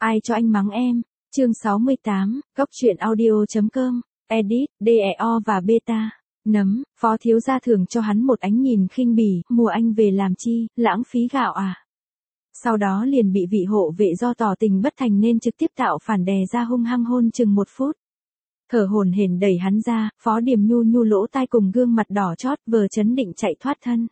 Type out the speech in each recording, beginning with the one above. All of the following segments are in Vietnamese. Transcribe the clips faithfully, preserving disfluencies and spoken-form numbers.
Ai cho anh mắng em? Chương sáu mươi tám, góc truyện audio.com, edit, đê e o và beta. Nấm, phó thiếu gia thường cho hắn một ánh nhìn khinh bỉ, mua anh về làm chi, lãng phí gạo à. Sau đó liền bị vị hộ vệ do tỏ tình bất thành nên trực tiếp tạo phản đè ra hung hăng hôn chừng một phút. Thở hổn hển đẩy hắn ra, Phó Điềm nhu nhu lỗ tai cùng gương mặt đỏ chót vờ chấn định chạy thoát thân.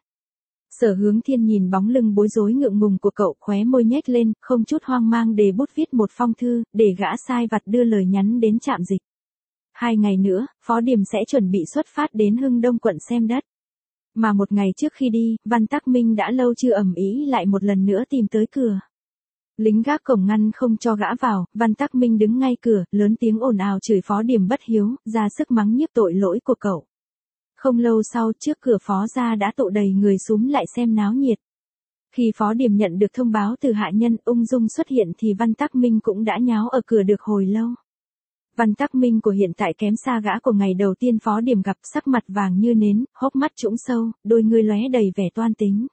Sở Hướng Thiên nhìn bóng lưng bối rối ngượng ngùng của cậu, khóe môi nhếch lên, không chút hoang mang để bút viết một phong thư, để gã sai vặt đưa lời nhắn đến trạm dịch. Hai ngày nữa, Phó Điềm sẽ chuẩn bị xuất phát đến Hưng Đông quận xem đất. Mà một ngày trước khi đi, Văn Tắc Minh đã lâu chưa ầm ĩ lại một lần nữa tìm tới cửa. Lính gác cổng ngăn không cho gã vào, Văn Tắc Minh đứng ngay cửa, lớn tiếng ồn ào chửi Phó Điềm bất hiếu, ra sức mắng nhiếc tội lỗi của cậu. Không lâu sau, trước cửa Phó gia đã tụ đầy người xúm lại xem náo nhiệt. Khi Phó Điềm nhận được thông báo từ hạ nhân ung dung xuất hiện thì Văn Tắc Minh cũng đã nháo ở cửa được hồi lâu. Văn Tắc Minh của hiện tại kém xa gã của ngày đầu tiên Phó Điềm gặp, sắc mặt vàng như nến, hốc mắt trũng sâu, đôi ngươi lóe đầy vẻ toan tính.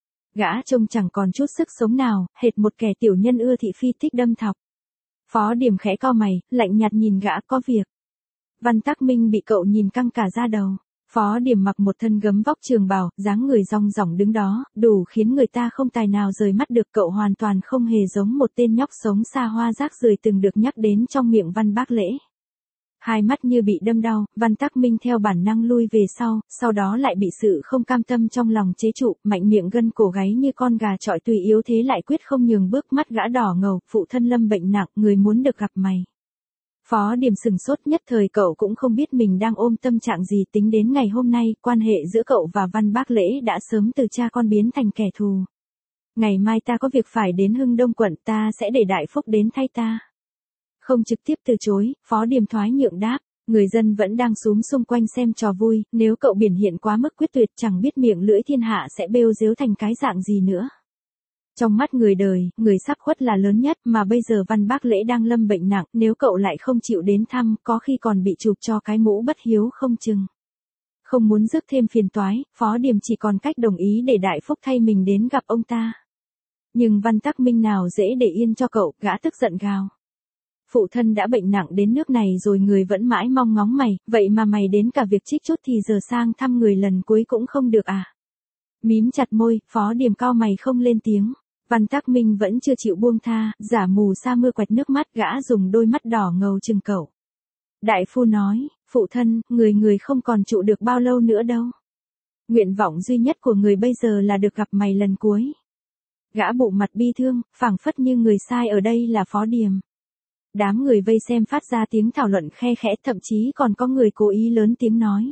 Gã trông chẳng còn chút sức sống nào, hệt một kẻ tiểu nhân ưa thị phi thích đâm thọc. Phó Điềm khẽ cau mày, lạnh nhạt nhìn gã, có việc. Văn Tắc Minh bị cậu nhìn căng cả da đầu. Phó Điềm mặc một thân gấm vóc trường bào, dáng người rong ròng đứng đó, đủ khiến người ta không tài nào rời mắt được. Cậu hoàn toàn không hề giống một tên nhóc sống xa hoa rác rưởi từng được nhắc đến trong miệng Văn Bác Lễ. Hai mắt như bị đâm đau, Văn Tắc Minh theo bản năng lui về sau, sau đó lại bị sự không cam tâm trong lòng chế trụ, mạnh miệng gân cổ gáy như con gà chọi, tùy yếu thế lại quyết không nhường bước. Mắt gã đỏ ngầu, phụ thân lâm bệnh nặng, người muốn được gặp mày. Phó Điềm sừng sốt, nhất thời cậu cũng không biết mình đang ôm tâm trạng gì. Tính đến ngày hôm nay, quan hệ giữa cậu và Văn Bác Lễ đã sớm từ cha con biến thành kẻ thù. Ngày mai ta có việc phải đến Hưng Đông quận, ta sẽ để Đại Phúc đến thay ta. Không trực tiếp từ chối, Phó Điềm thoái nhượng đáp. Người dân vẫn đang xúm xung quanh xem trò vui, nếu cậu biểu hiện quá mức quyết tuyệt chẳng biết miệng lưỡi thiên hạ sẽ bêu dếu thành cái dạng gì nữa. Trong mắt người đời, người sắp khuất là lớn nhất, mà bây giờ Văn Bác Lễ đang lâm bệnh nặng, nếu cậu lại không chịu đến thăm, có khi còn bị chụp cho cái mũ bất hiếu không chừng. Không muốn rước thêm phiền toái, Phó Điềm chỉ còn cách đồng ý để Đại Phúc thay mình đến gặp ông ta. Nhưng Văn Tắc Minh nào dễ để yên cho cậu, gã tức giận gào. Phụ thân đã bệnh nặng đến nước này rồi người vẫn mãi mong ngóng mày, vậy mà mày đến cả việc trích chút thì giờ sang thăm người lần cuối cũng không được à? Mím chặt môi, Phó Điềm cau mày không lên tiếng. Văn Tắc Minh vẫn chưa chịu buông tha, giả mù sa mưa quẹt nước mắt, gã dùng đôi mắt đỏ ngầu chừng cậu. Đại phu nói, phụ thân, người người không còn trụ được bao lâu nữa đâu. Nguyện vọng duy nhất của người bây giờ là được gặp mày lần cuối. Gã bụ mặt bi thương, phảng phất như người sai ở đây là Phó Điềm. Đám người vây xem phát ra tiếng thảo luận khe khẽ, thậm chí còn có người cố ý lớn tiếng nói.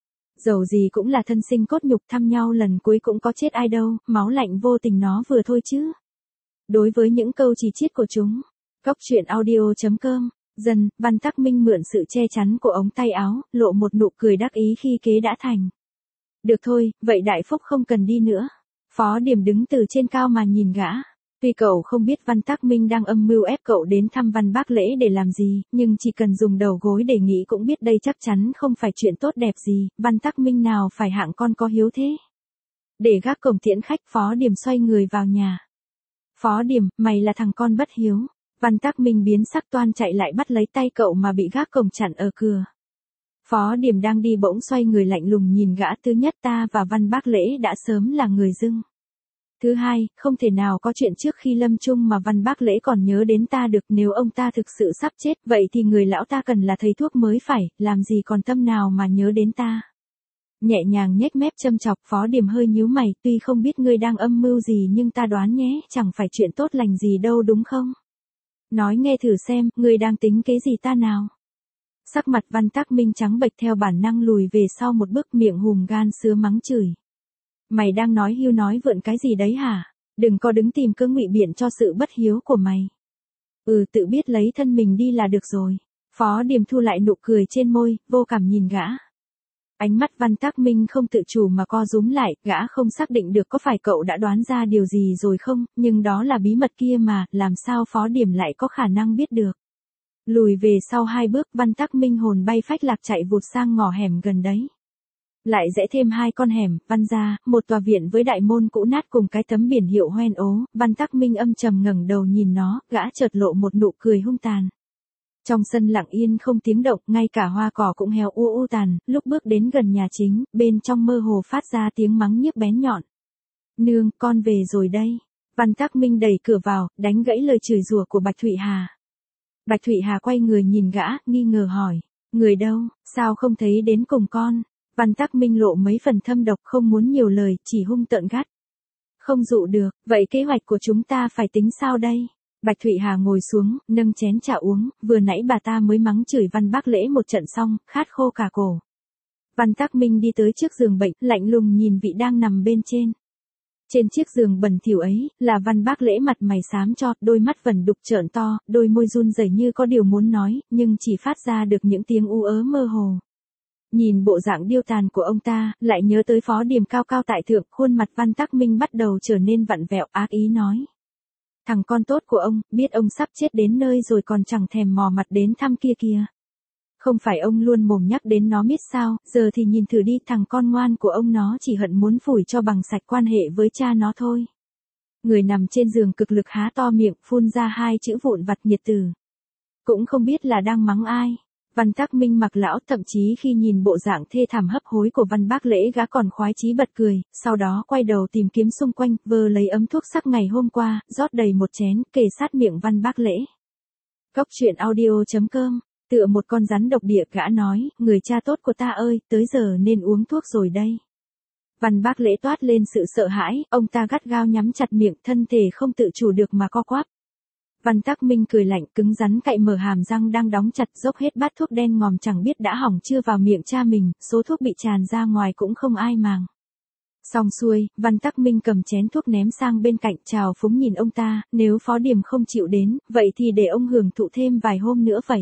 Dầu gì cũng là thân sinh cốt nhục, thăm nhau lần cuối cũng có chết ai đâu, máu lạnh vô tình nó vừa thôi chứ. Đối với những câu chỉ trích của chúng, góc truyện audio.com, dần, Văn Tắc Minh mượn sự che chắn của ống tay áo, lộ một nụ cười đắc ý khi kế đã thành. Được thôi, vậy Đại Phúc không cần đi nữa. Phó Điềm đứng từ trên cao mà nhìn gã. Tuy cậu không biết Văn Tắc Minh đang âm mưu ép cậu đến thăm Văn Bác Lễ để làm gì, nhưng chỉ cần dùng đầu gối để nghĩ cũng biết đây chắc chắn không phải chuyện tốt đẹp gì. Văn Tắc Minh nào phải hạng con có hiếu thế. Để gác cổng tiễn khách, Phó Điềm xoay người vào nhà. Phó Điềm, mày là thằng con bất hiếu. Văn Tắc Minh biến sắc toan chạy lại bắt lấy tay cậu mà bị gác cổng chặn ở cửa. Phó Điềm đang đi bỗng xoay người lạnh lùng nhìn gã. Thứ nhất, ta và Văn Bác Lễ đã sớm là người dưng. Thứ hai, không thể nào có chuyện trước khi lâm chung mà Văn Bác Lễ còn nhớ đến ta được. Nếu ông ta thực sự sắp chết, vậy thì người lão ta cần là thầy thuốc mới phải, làm gì còn tâm nào mà nhớ đến ta. Nhẹ nhàng nhếch mép châm chọc, Phó Điềm hơi nhíu mày, tuy không biết ngươi đang âm mưu gì nhưng ta đoán nhé, chẳng phải chuyện tốt lành gì đâu đúng không? Nói nghe thử xem, ngươi đang tính kế gì ta nào? Sắc mặt Văn Tắc Minh trắng bệch, theo bản năng lùi về sau một bước, miệng hùm gan sứa mắng chửi. Mày đang nói hưu nói vượn cái gì đấy hả? Đừng có đứng tìm cớ ngụy biện cho sự bất hiếu của mày. Ừ, tự biết lấy thân mình đi là được rồi. Phó Điềm thu lại nụ cười trên môi, vô cảm nhìn gã. Ánh mắt Văn Tắc Minh không tự chủ mà co rúm lại, gã không xác định được có phải cậu đã đoán ra điều gì rồi không, nhưng đó là bí mật kia mà, làm sao Phó Điềm lại có khả năng biết được. Lùi về sau hai bước, Văn Tắc Minh hồn bay phách lạc chạy vụt sang ngõ hẻm gần đấy. Lại rẽ thêm hai con hẻm, Văn gia, một tòa viện với đại môn cũ nát cùng cái tấm biển hiệu hoen ố, Văn Tắc Minh âm trầm ngẩng đầu nhìn nó, gã chợt lộ một nụ cười hung tàn. Trong sân lặng yên không tiếng động, ngay cả hoa cỏ cũng héo u u tàn, lúc bước đến gần nhà chính, bên trong mơ hồ phát ra tiếng mắng nhiếc bén nhọn. Nương, con về rồi đây. Văn Tắc Minh đẩy cửa vào, đánh gãy lời chửi rủa của Bạch Thụy Hà. Bạch Thụy Hà quay người nhìn gã, nghi ngờ hỏi, người đâu, sao không thấy đến cùng con? Văn Tắc Minh lộ mấy phần thâm độc không muốn nhiều lời, chỉ hung tợn gắt. Không dụ được, vậy kế hoạch của chúng ta phải tính sao đây? Bạch Thụy Hà ngồi xuống, nâng chén trà uống, vừa nãy bà ta mới mắng chửi Văn Bác Lễ một trận xong, khát khô cả cổ. Văn Tắc Minh đi tới trước giường bệnh, lạnh lùng nhìn vị đang nằm bên trên. Trên chiếc giường bẩn thỉu ấy, là Văn Bác Lễ mặt mày xám cho, đôi mắt vẩn đục trợn to, đôi môi run rẩy như có điều muốn nói, nhưng chỉ phát ra được những tiếng u ớ mơ hồ. Nhìn bộ dạng điêu tàn của ông ta, lại nhớ tới Phó Điềm cao cao tại thượng, khuôn mặt Văn Tắc Minh bắt đầu trở nên vặn vẹo, ác ý nói. Thằng con tốt của ông, biết ông sắp chết đến nơi rồi còn chẳng thèm mò mặt đến thăm kia kìa. Không phải ông luôn mồm nhắc đến nó miết sao, giờ thì nhìn thử đi, thằng con ngoan của ông nó chỉ hận muốn phủi cho bằng sạch quan hệ với cha nó thôi. Người nằm trên giường cực lực há to miệng, phun ra hai chữ vụn vặt nghiệt tử. Cũng không biết là đang mắng ai. Văn Tắc Minh mặc lão, thậm chí khi nhìn bộ dạng thê thảm hấp hối của Văn Bác Lễ gã còn khoái chí bật cười, sau đó quay đầu tìm kiếm xung quanh, vơ lấy ấm thuốc sắc ngày hôm qua, rót đầy một chén, kề sát miệng Văn Bác Lễ. Cốc truyện audio chấm com, tựa một con rắn độc địa gã nói, người cha tốt của ta ơi, tới giờ nên uống thuốc rồi đây. Văn Bác Lễ toát lên sự sợ hãi, ông ta gắt gao nhắm chặt miệng, thân thể không tự chủ được mà co quắp. Văn Tắc Minh cười lạnh, cứng rắn cạy mở hàm răng đang đóng chặt, dốc hết bát thuốc đen ngòm chẳng biết đã hỏng chưa vào miệng cha mình, số thuốc bị tràn ra ngoài cũng không ai màng. Xong xuôi, Văn Tắc Minh cầm chén thuốc ném sang bên cạnh, chào phúng nhìn ông ta, nếu Phó Điềm không chịu đến, vậy thì để ông hưởng thụ thêm vài hôm nữa vậy.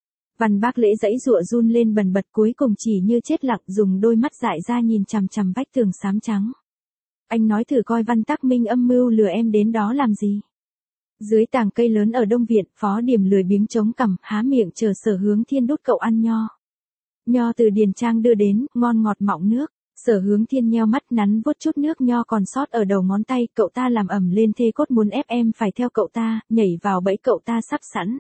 Văn Bác Lễ giãy giụa run lên bần bật, cuối cùng chỉ như chết lặng, dùng đôi mắt dại ra nhìn chằm chằm vách tường xám trắng. Anh nói thử coi Văn Tắc Minh âm mưu lừa em đến đó làm gì? Dưới tàng cây lớn ở Đông Viện, Phó Điềm lười biếng chống cằm, há miệng chờ Sở Hướng Thiên đút cậu ăn nho. Nho từ Điền Trang đưa đến, ngon ngọt mọng nước. Sở Hướng Thiên nheo mắt nắn vuốt chút nước nho còn sót ở đầu ngón tay, cậu ta làm ẩm lên thê cốt muốn ép em phải theo cậu ta, nhảy vào bẫy cậu ta sắp sẵn.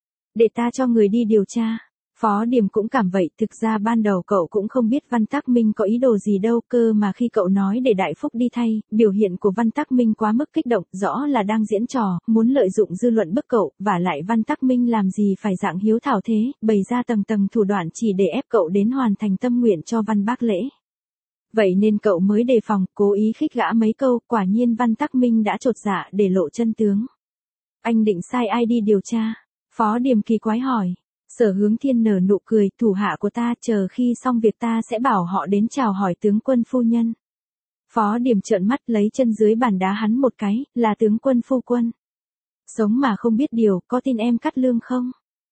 Để ta cho người đi điều tra. Phó Điềm cũng cảm vậy, thực ra ban đầu cậu cũng không biết Văn Tắc Minh có ý đồ gì đâu, cơ mà khi cậu nói để Đại Phúc đi thay, biểu hiện của Văn Tắc Minh quá mức kích động, rõ là đang diễn trò, muốn lợi dụng dư luận bức cậu, và lại Văn Tắc Minh làm gì phải dạng hiếu thảo thế, bày ra tầng tầng thủ đoạn chỉ để ép cậu đến hoàn thành tâm nguyện cho Văn Bác Lễ. Vậy nên cậu mới đề phòng, cố ý khích gã mấy câu, quả nhiên Văn Tắc Minh đã chột dạ để lộ chân tướng. Anh định sai ai đi điều tra? Phó Điềm kỳ quái hỏi. Sở Hướng Thiên nở nụ cười, thủ hạ của ta, chờ khi xong việc ta sẽ bảo họ đến chào hỏi tướng quân phu nhân. Phó Điềm trợn mắt lấy chân dưới bàn đá hắn một cái, là tướng quân phu quân. Sống mà không biết điều, có tin em cắt lương không?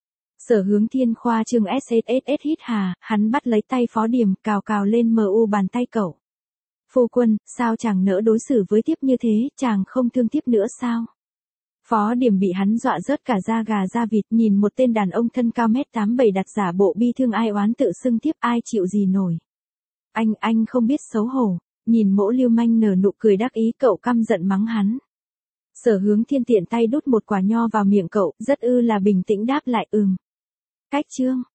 Sở Hướng Thiên khoa trương ét ét ét hít hà, hắn bắt lấy tay Phó Điềm, cào cào lên mờ u bàn tay cậu. Phu quân, sao chàng nỡ đối xử với tiếp như thế, chàng không thương tiếp nữa sao? Phó Điềm bị hắn dọa rớt cả da gà da vịt, nhìn một tên đàn ông thân cao mét tám bảy đặt giả bộ bi thương ai oán tự xưng tiếp, ai chịu gì nổi. Anh, anh không biết xấu hổ. Nhìn Mỗ Lưu Manh nở nụ cười đắc ý, cậu căm giận mắng hắn. Sở Hướng Thiên tiện tay đút một quả nho vào miệng cậu, rất ư là bình tĩnh đáp lại ừm. Cách chương.